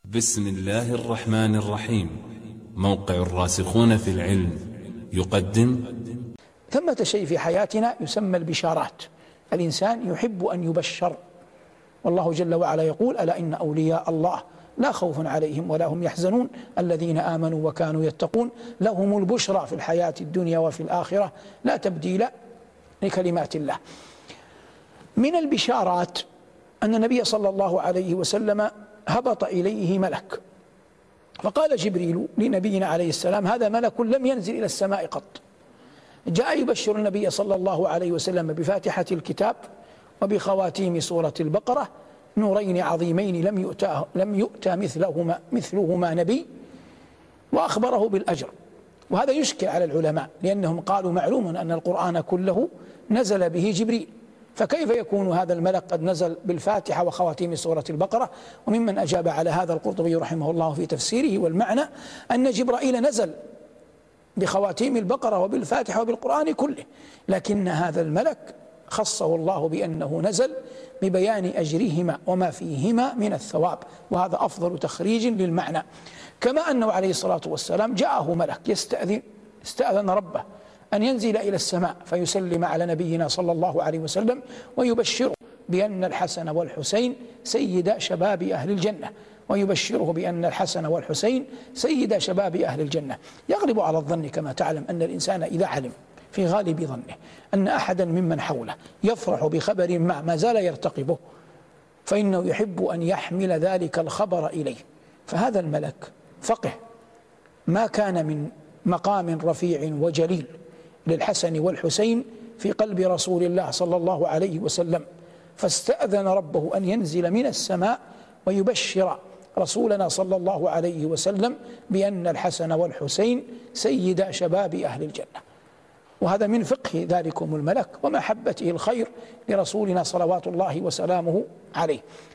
بسم الله الرحمن الرحيم. موقع الراسخون في العلم يقدم. ثمة شيء في حياتنا يسمى البشارات. الإنسان يحب أن يبشر، والله جل وعلا يقول: ألا إن أولياء الله لا خوف عليهم ولا هم يحزنون الذين آمنوا وكانوا يتقون لهم البشرى في الحياة الدنيا وفي الآخرة لا تبديل لكلمات الله. من البشارات أن النبي صلى الله عليه وسلم هبط إليه ملك، فقال جبريل لنبينا عليه السلام: هذا ملك لم ينزل إلى السماء قط، جاء يبشر النبي صلى الله عليه وسلم بفاتحة الكتاب وبخواتيم سورة البقرة، نورين عظيمين لم يؤتى مثلهما نبي، وأخبره بالأجر. وهذا يشكل على العلماء، لأنهم قالوا: معلوم أن القرآن كله نزل به جبريل، فكيف يكون هذا الملك قد نزل بالفاتحة وخواتيم سورة البقرة؟ وممن أجاب على هذا القرطبي رحمه الله في تفسيره، والمعنى أن جبرائيل نزل بخواتيم البقرة وبالفاتحة وبالقرآن كله، لكن هذا الملك خصه الله بأنه نزل ببيان أجرهما وما فيهما من الثواب، وهذا أفضل تخريج للمعنى. كما أنه عليه الصلاة والسلام جاءه ملك استأذن ربه أن ينزل إلى السماء فيسلم على نبينا صلى الله عليه وسلم ويبشره بأن الحسن والحسين سيدا شباب أهل الجنة، ويبشره بأن الحسن والحسين سيدا شباب أهل الجنة. يغلب على الظن كما تعلم أن الإنسان إذا علم في غالب ظنه أن أحدا ممن حوله يفرح بخبر ما زال يرتقبه، فإنه يحب أن يحمل ذلك الخبر إليه. فهذا الملك فقه ما كان من مقام رفيع وجليل للحسن والحسين في قلب رسول الله صلى الله عليه وسلم، فاستأذن ربه أن ينزل من السماء ويبشر رسولنا صلى الله عليه وسلم بأن الحسن والحسين سيدا شباب أهل الجنة. وهذا من فقه ذلكم الملك ومحبته الخير لرسولنا صلوات الله وسلامه عليه.